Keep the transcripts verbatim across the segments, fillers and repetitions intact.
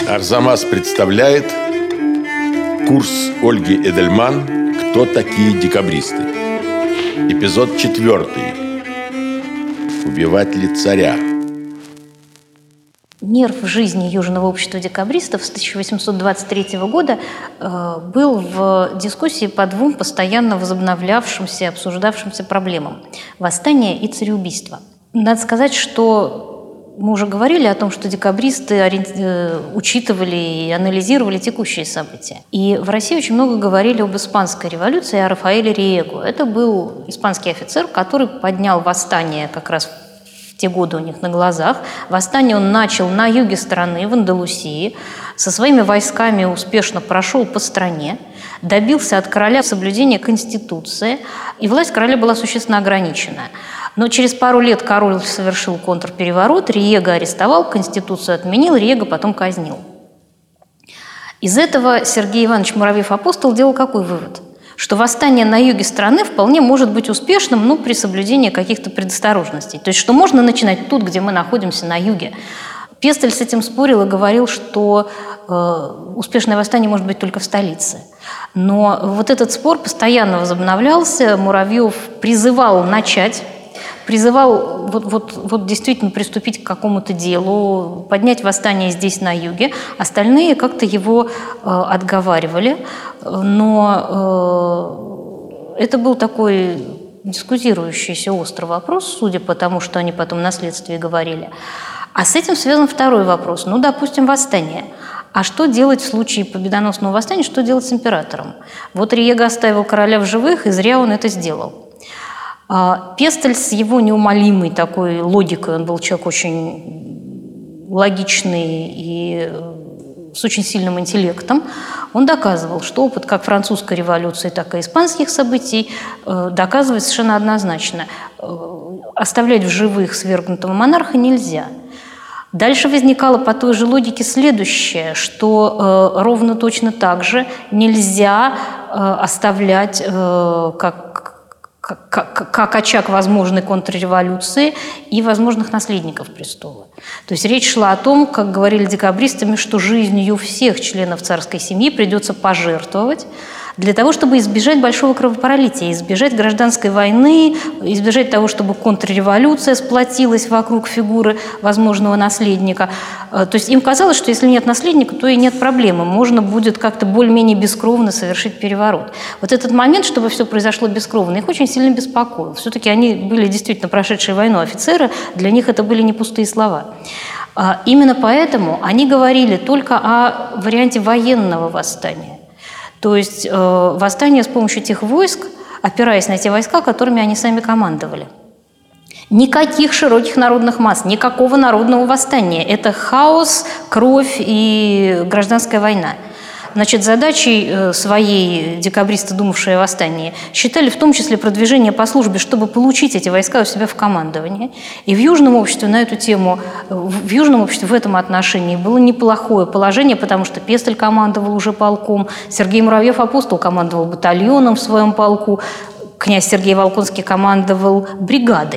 Арзамас представляет курс Ольги Эдельман «Кто такие декабристы?» Эпизод четвертый. Убивать ли царя? Нерв жизни Южного общества декабристов с тысяча восемьсот двадцать третьего года э, был в дискуссии по двум постоянно возобновлявшимся, обсуждавшимся проблемам – восстание и цареубийство. Надо сказать, что мы уже говорили о том, что декабристы ориенти... учитывали и анализировали текущие события. И в России очень много говорили об испанской революции, о Рафаэле Риего. Это был испанский офицер, который поднял восстание как раз в те годы у них на глазах. Восстание он начал на юге страны, в Андалусии. Со своими войсками успешно прошел по стране, добился от короля соблюдения Конституции, и власть короля была существенно ограничена. Но через пару лет король совершил контрпереворот, Риего арестовал, Конституцию отменил, Риего потом казнил. Из этого Сергей Иванович Муравьев-Апостол делал какой вывод? Что восстание на юге страны вполне может быть успешным, но при соблюдении каких-то предосторожностей. То есть, что можно начинать тут, где мы находимся, на юге. Пестель с этим спорил и говорил, что э, успешное восстание может быть только в столице. Но вот этот спор постоянно возобновлялся, Муравьев призывал начать, призывал вот, вот, вот действительно приступить к какому-то делу, поднять восстание здесь, на юге. Остальные как-то его э, отговаривали, но э, это был такой дискуссирующийся острый вопрос, судя по тому, что они потом на следствии говорили. А с этим связан второй вопрос. Ну, допустим, восстание. А что делать в случае победоносного восстания, что делать с императором? Вот Риего оставил короля в живых, и зря он это сделал. Пестель с его неумолимой такой логикой, он был человек очень логичный и с очень сильным интеллектом, он доказывал, что опыт как французской революции, так и испанских событий доказывает совершенно однозначно: оставлять в живых свергнутого монарха нельзя. Дальше возникало по той же логике следующее, что э, ровно точно так же нельзя э, оставлять э, как Как, как, как очаг возможной контрреволюции и возможных наследников престола. То есть речь шла о том, как говорили декабристами, что жизнью всех членов царской семьи придется пожертвовать для того, чтобы избежать большого кровопролития, избежать гражданской войны, избежать того, чтобы контрреволюция сплотилась вокруг фигуры возможного наследника. То есть им казалось, что если нет наследника, то и нет проблемы, можно будет как-то более-менее бескровно совершить переворот. Вот этот момент, чтобы все произошло бескровно, их очень сильно беспокоил. Все-таки они были действительно прошедшие войну офицеры, для них это были не пустые слова. Именно поэтому они говорили только о варианте военного восстания. То есть э, восстание с помощью тех войск, опираясь на те войска, которыми они сами командовали. Никаких широких народных масс, никакого народного восстания. Это хаос, кровь и гражданская война. Значит, задачей своей декабристы, думавшие о восстании, считали в том числе продвижение по службе, чтобы получить эти войска у себя в командовании. И в Южном обществе на эту тему, в Южном обществе в этом отношении было неплохое положение, потому что Пестель командовал уже полком, Сергей Муравьев-Апостол командовал батальоном в своем полку, князь Сергей Волконский командовал бригадой.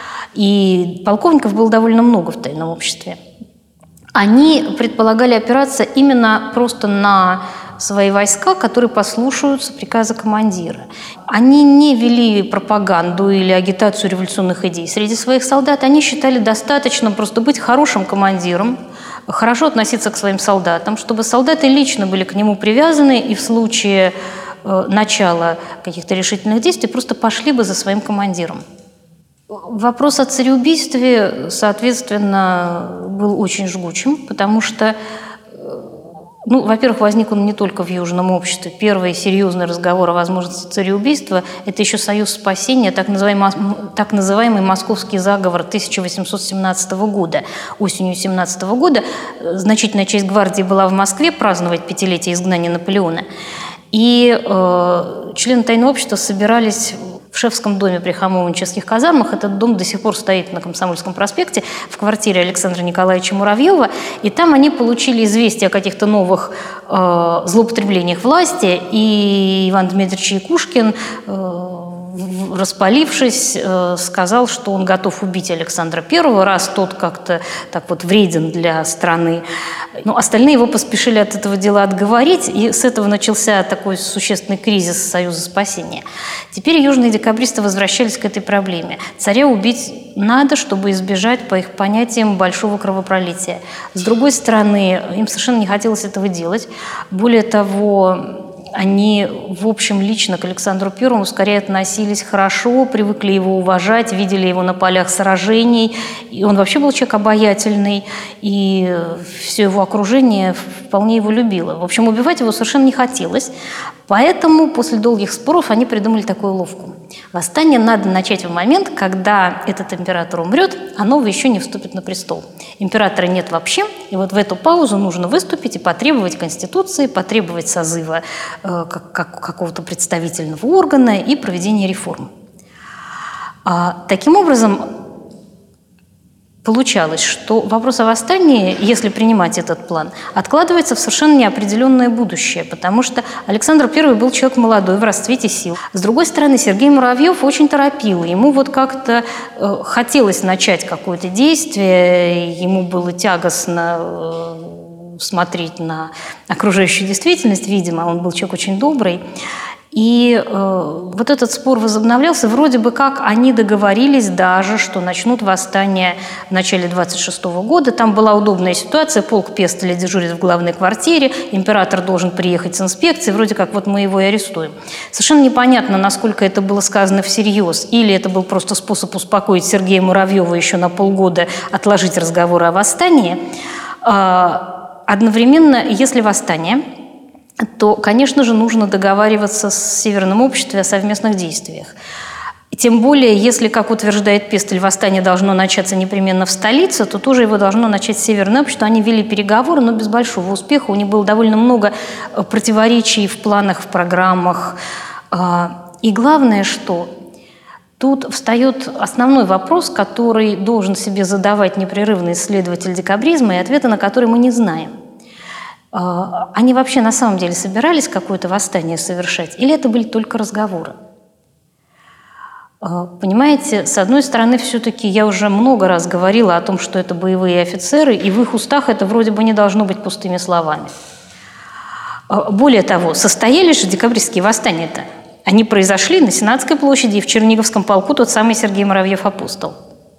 И полковников было довольно много в тайном обществе. Они предполагали опираться именно просто на свои войска, которые послушаются приказа командира. Они не вели пропаганду или агитацию революционных идей среди своих солдат. Они считали достаточно просто быть хорошим командиром, хорошо относиться к своим солдатам, чтобы солдаты лично были к нему привязаны и в случае э, начала каких-то решительных действий просто пошли бы за своим командиром. Вопрос о цареубийстве, соответственно, был очень жгучим, потому что, ну, во-первых, возник он не только в Южном обществе. Первый серьезный разговор о возможности цареубийства – это еще Союз спасения, так называемый, так называемый Московский заговор тысяча восемьсот семнадцатого года. Осенью семнадцатого года значительная часть гвардии была в Москве праздновать пятилетие изгнания Наполеона. И э, члены тайного общества собирались в Шефском доме при Хамовнических казармах. Этот дом до сих пор стоит на Комсомольском проспекте в квартире Александра Николаевича Муравьева. И там они получили известие о каких-то новых э, злоупотреблениях власти. И Иван Дмитриевич Якушкин э, распалившись, сказал, что он готов убить Александра Первого, раз тот как-то так вот вреден для страны. Но остальные его поспешили от этого дела отговорить, и с этого начался такой существенный кризис Союза спасения. Теперь южные декабристы возвращались к этой проблеме. Царя убить надо, чтобы избежать, по их понятиям, большого кровопролития. С другой стороны, им совершенно не хотелось этого делать. Более того, они, в общем, лично к Александру Первому скорее относились хорошо, привыкли его уважать, видели его на полях сражений. И он вообще был человек обаятельный, и все его окружение вполне его любило. В общем, убивать его совершенно не хотелось. Поэтому после долгих споров они придумали такую уловку. Восстание надо начать в момент, когда этот император умрет, а новый еще не вступит на престол. Императора нет вообще, и вот в эту паузу нужно выступить и потребовать конституции, потребовать созыва э, как, как, какого-то представительного органа и проведения реформ. А, таким образом, получалось, что вопрос о восстании, если принимать этот план, откладывается в совершенно неопределенное будущее, потому что Александр Первый был человек молодой, в расцвете сил. С другой стороны, Сергей Муравьев очень торопил. Ему вот как-то э, хотелось начать какое-то действие, ему было тягостно э, смотреть на окружающую действительность, видимо, он был человек очень добрый. И э, вот этот спор возобновлялся. Вроде бы как они договорились даже, что начнут восстание в начале двадцать шестого года. Там была удобная ситуация. Полк Пестеля дежурит в главной квартире. Император должен приехать с инспекцией. Вроде как вот мы его и арестуем. Совершенно непонятно, насколько это было сказано всерьез. Или это был просто способ успокоить Сергея Муравьева еще на полгода, отложить разговоры о восстании. Э, одновременно, если восстание, то, конечно же, нужно договариваться с Северным обществом о совместных действиях. Тем более, если, как утверждает Пестель, восстание должно начаться непременно в столице, то тоже его должно начать Северное общество. Они вели переговоры, но без большого успеха. У них было довольно много противоречий в планах, в программах. И главное, что тут встает основной вопрос, который должен себе задавать непрерывный исследователь декабризма, и ответа на который мы не знаем. Они вообще на самом деле собирались какое-то восстание совершать, или это были только разговоры? Понимаете, с одной стороны, все-таки я уже много раз говорила о том, что это боевые офицеры, и в их устах это вроде бы не должно быть пустыми словами. Более того, состоялись же декабристские восстания-то. Они произошли на Сенатской площади и в Черниговском полку тот самый Сергей Муравьев-апостол.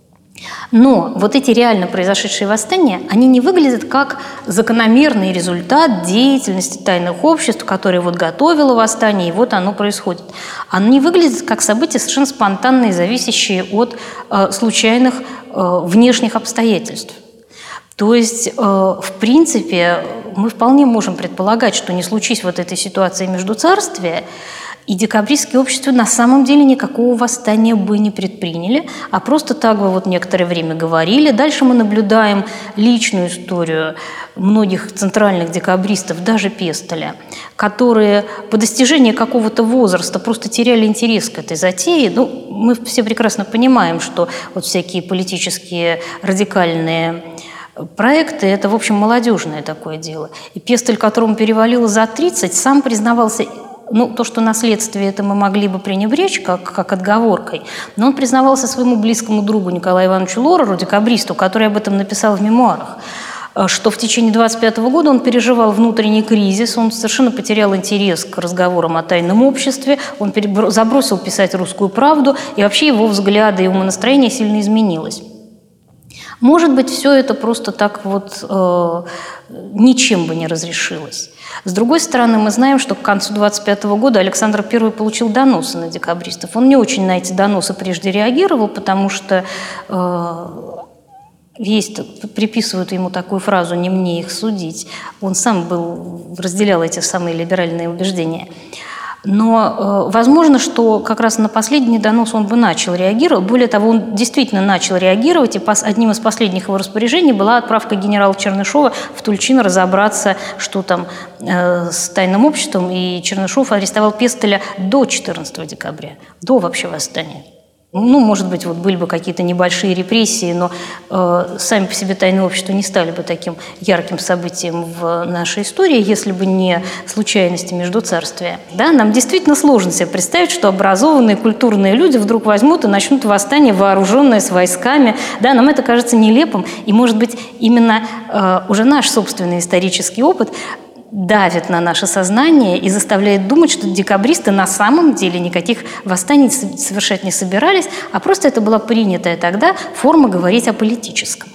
Но вот эти реально произошедшие восстания, они не выглядят как закономерный результат деятельности тайных обществ, которые вот готовило восстание, и вот оно происходит. Они выглядят как события совершенно спонтанные, зависящие от э, случайных э, внешних обстоятельств. То есть, э, в принципе, мы вполне можем предполагать, что не случись вот этой ситуации междуцарствия, и декабристские общества на самом деле никакого восстания бы не предприняли, а просто так бы вот некоторое время говорили. Дальше мы наблюдаем личную историю многих центральных декабристов, даже Пестеля, которые по достижении какого-то возраста просто теряли интерес к этой затее. Ну, мы все прекрасно понимаем, что вот всякие политические радикальные проекты – это, в общем, молодежное такое дело. И Пестель, которому перевалило за тридцать, сам признавался. Ну, то, что наследствие это мы могли бы пренебречь как, как отговоркой, но он признавался своему близкому другу Николаю Ивановичу Лореру, декабристу, который об этом написал в мемуарах, что в течение двадцать пятого года он переживал внутренний кризис, он совершенно потерял интерес к разговорам о тайном обществе, он забросил писать «Русскую правду», и вообще его взгляды и умонастроение сильно изменилось. Может быть, все это просто так вот э, ничем бы не разрешилось. С другой стороны, мы знаем, что к концу двадцать пятого года Александр Первый получил доносы на декабристов. Он не очень на эти доносы прежде реагировал, потому что э, есть, приписывают ему такую фразу «не мне их судить». Он сам был, разделял эти самые либеральные убеждения. Но э, возможно, что как раз на последний донос он бы начал реагировать. Более того, он действительно начал реагировать, и пос, одним из последних его распоряжений была отправка генерала Чернышова в Тульчин разобраться, что там э, с тайным обществом, и Чернышов арестовал Пестеля до четырнадцатого декабря, до вообще восстания. Ну, может быть, вот были бы какие-то небольшие репрессии, но э, сами по себе тайные общества не стали бы таким ярким событием в нашей истории, если бы не случайности междуцарствия. Да, нам действительно сложно себе представить, что образованные культурные люди вдруг возьмут и начнут восстание, вооруженное с войсками. Да, нам это кажется нелепым, и, может быть, именно э, уже наш собственный исторический опыт давит на наше сознание и заставляет думать, что декабристы на самом деле никаких восстаний совершать не собирались, а просто это была принятая тогда форма говорить о политическом.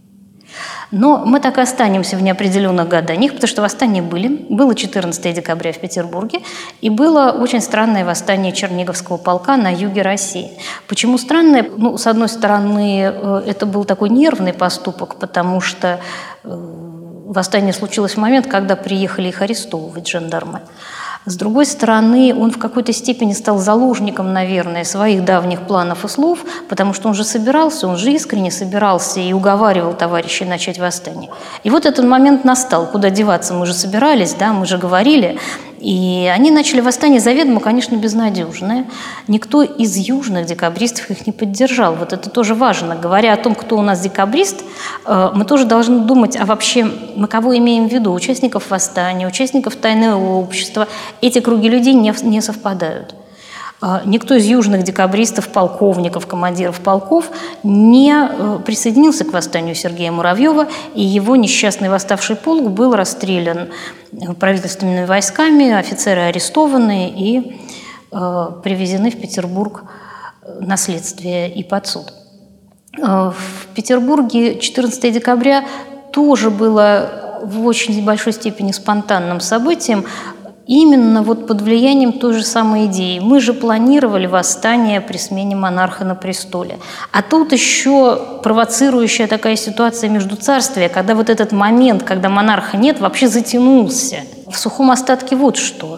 Но мы так и останемся в неопределенных гаданиях, потому что восстания были. Было четырнадцатого декабря в Петербурге, и было очень странное восстание Черниговского полка на юге России. Почему странное? Ну, с одной стороны, это был такой нервный поступок, потому что восстание случилось в момент, когда приехали их арестовывать жандармы. С другой стороны, он в какой-то степени стал заложником, наверное, своих давних планов и слов, потому что он же собирался, он же искренне собирался и уговаривал товарищей начать восстание. И вот этот момент настал. Куда деваться? Мы же собирались, да, мы же говорили. И они начали восстание заведомо, конечно, безнадежное. Никто из южных декабристов их не поддержал. Вот это тоже важно. Говоря о том, кто у нас декабрист, мы тоже должны думать, а вообще мы кого имеем в виду? Участников восстания, участников тайного общества. Эти круги людей не, не совпадают. Никто из южных декабристов, полковников, командиров полков не присоединился к восстанию Сергея Муравьева, и его несчастный восставший полк был расстрелян правительственными войсками, офицеры арестованы и э, привезены в Петербург на следствие и под суд. В Петербурге четырнадцатого декабря тоже было в очень большой степени спонтанным событием, именно вот под влиянием той же самой идеи. Мы же планировали восстание при смене монарха на престоле. А тут еще провоцирующая такая ситуация междуцарствия, когда вот этот момент, когда монарха нет, вообще затянулся. В сухом остатке вот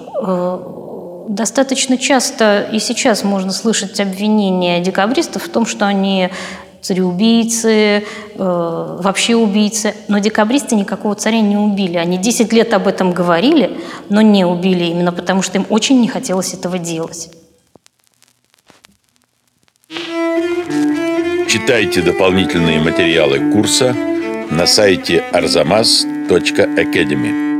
что. Достаточно часто и сейчас можно слышать обвинения декабристов в том, что они цареубийцы, э, вообще убийцы. Но декабристы никакого царя не убили. Они десять лет об этом говорили, но не убили именно потому, что им очень не хотелось этого делать. Читайте дополнительные материалы курса на сайте арзамас точка академи.